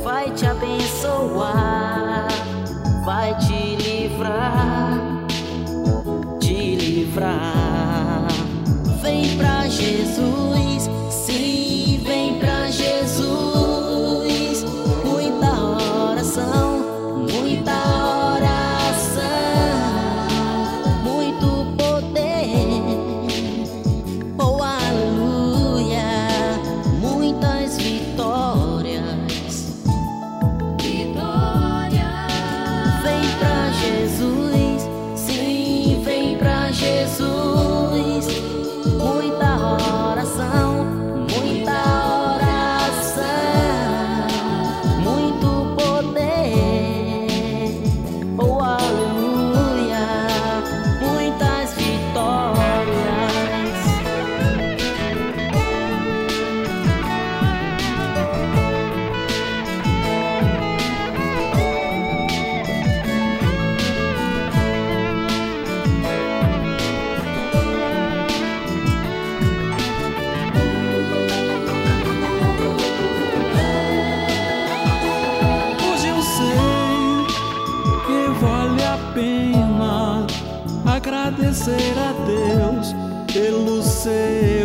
vai te abençoar, vai te livrar, te livrar. Vem pra Jesus, sim, vem pra Jesus. Muita oração, muita oração, muito poder, oh aleluia, muitas vitórias. Vem pra Jesus, sim, vem pra Jesus. Muita oração, muito poder, oh aleluia, muitas vitórias. Vale a pena agradecer a Deus pelo seu